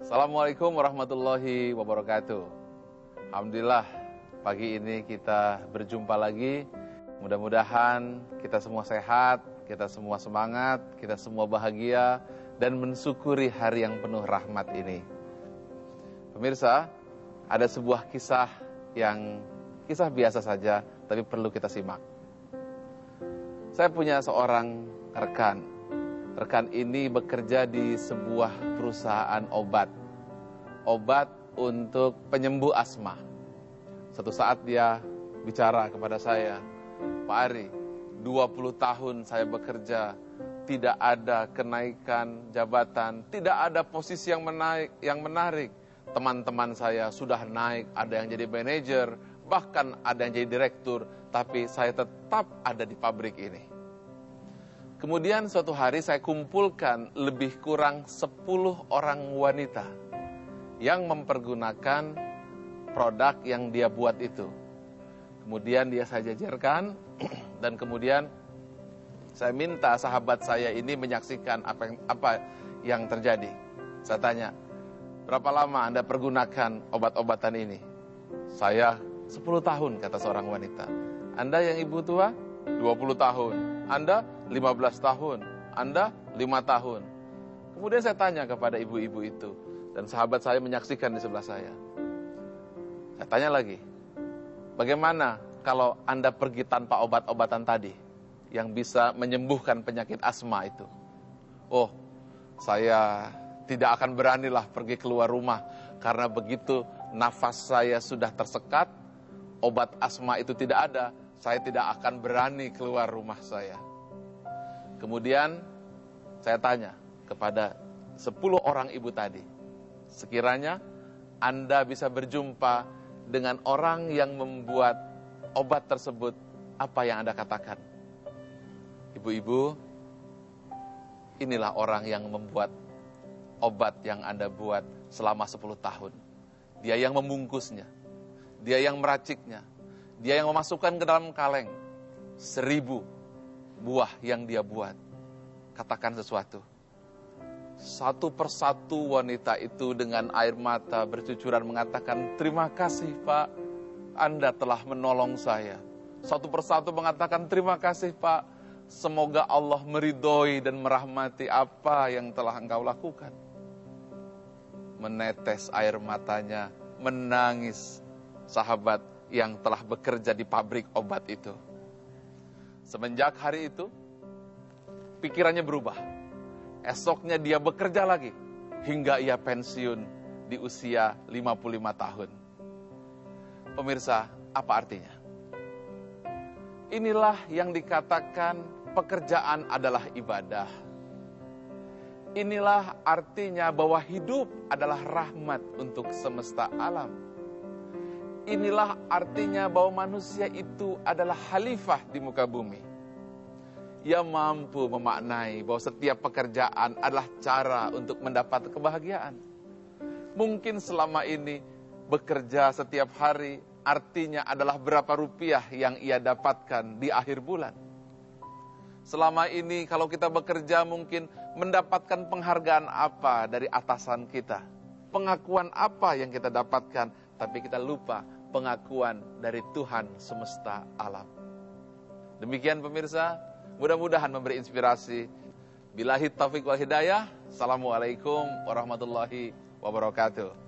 Assalamualaikum warahmatullahi wabarakatuh. Alhamdulillah, pagi ini kita berjumpa lagi. Mudah-mudahan kita semua sehat, kita semua semangat, kita semua bahagia, dan mensyukuri hari yang penuh rahmat ini. Pemirsa, ada sebuah kisah biasa saja, tapi perlu kita simak. Saya punya seorang rekan. Rekan ini bekerja di sebuah perusahaan obat untuk penyembuh asma. Suatu saat dia bicara kepada saya, Pak Ari, 20 tahun saya bekerja, tidak ada kenaikan jabatan, tidak ada posisi yang menarik. Teman-teman saya sudah naik, ada yang jadi manajer, bahkan ada yang jadi direktur, tapi saya tetap ada di pabrik ini. Kemudian suatu hari saya kumpulkan lebih kurang 10 orang wanita yang mempergunakan produk yang dia buat itu. Kemudian dia saya jajarkan dan kemudian saya minta sahabat saya ini menyaksikan apa yang terjadi. Saya tanya, berapa lama Anda pergunakan obat-obatan ini? Saya 10 tahun, kata seorang wanita. Anda yang ibu tua? 20 tahun. Anda 15 tahun. Anda 5 tahun. Kemudian saya tanya kepada ibu-ibu itu. Dan sahabat saya menyaksikan di sebelah saya. Saya tanya lagi. Bagaimana kalau Anda pergi tanpa obat-obatan tadi? Yang bisa menyembuhkan penyakit asma itu. Oh, saya tidak akan beranilah pergi keluar rumah. Karena begitu nafas saya sudah tersekat, obat asma itu tidak ada, saya tidak akan berani keluar rumah saya. Kemudian saya tanya kepada 10 orang ibu tadi, sekiranya Anda bisa berjumpa dengan orang yang membuat obat tersebut, apa yang Anda katakan? Ibu-ibu, inilah orang yang membuat obat yang Anda buat selama 10 tahun. Dia yang membungkusnya, dia yang meraciknya, dia yang memasukkan ke dalam kaleng 1000 buah yang dia buat. Katakan sesuatu. Satu persatu wanita itu dengan air mata bercucuran mengatakan, terima kasih Pak, Anda telah menolong saya. Satu persatu mengatakan, terima kasih Pak, semoga Allah meridhoi dan merahmati apa yang telah Engkau lakukan. Menetes air matanya, menangis sahabat yang telah bekerja di pabrik obat itu. Semenjak hari itu, pikirannya berubah. Esoknya dia bekerja lagi, hingga ia pensiun di usia 55 tahun. Pemirsa, apa artinya? Inilah yang dikatakan pekerjaan adalah ibadah. Inilah artinya bahwa hidup adalah rahmat untuk semesta alam. Inilah artinya bahwa manusia itu adalah khalifah di muka bumi. Ia mampu memaknai bahwa setiap pekerjaan adalah cara untuk mendapat kebahagiaan. Mungkin selama ini bekerja setiap hari artinya adalah berapa rupiah yang ia dapatkan di akhir bulan. Selama ini kalau kita bekerja mungkin mendapatkan penghargaan apa dari atasan kita. Pengakuan apa yang kita dapatkan, tapi kita lupa pengakuan dari Tuhan semesta alam. Demikian pemirsa, mudah-mudahan memberi inspirasi. Billahi taufiq wal hidayah. Assalamualaikum warahmatullahi wabarakatuh.